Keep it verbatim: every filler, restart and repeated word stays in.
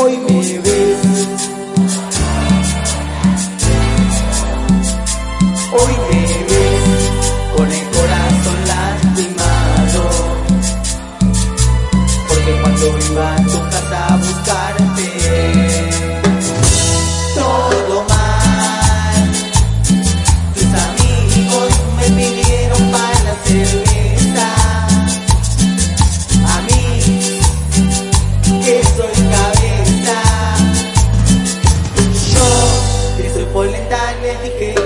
hoy me ves, hoy me ves con el corazón lastimado, porque cuando iba a tu casa a buscarte todo mal, tus amigos me pidieron para la cerveza, a mí que soy cabeza, yo que soy polenta les dije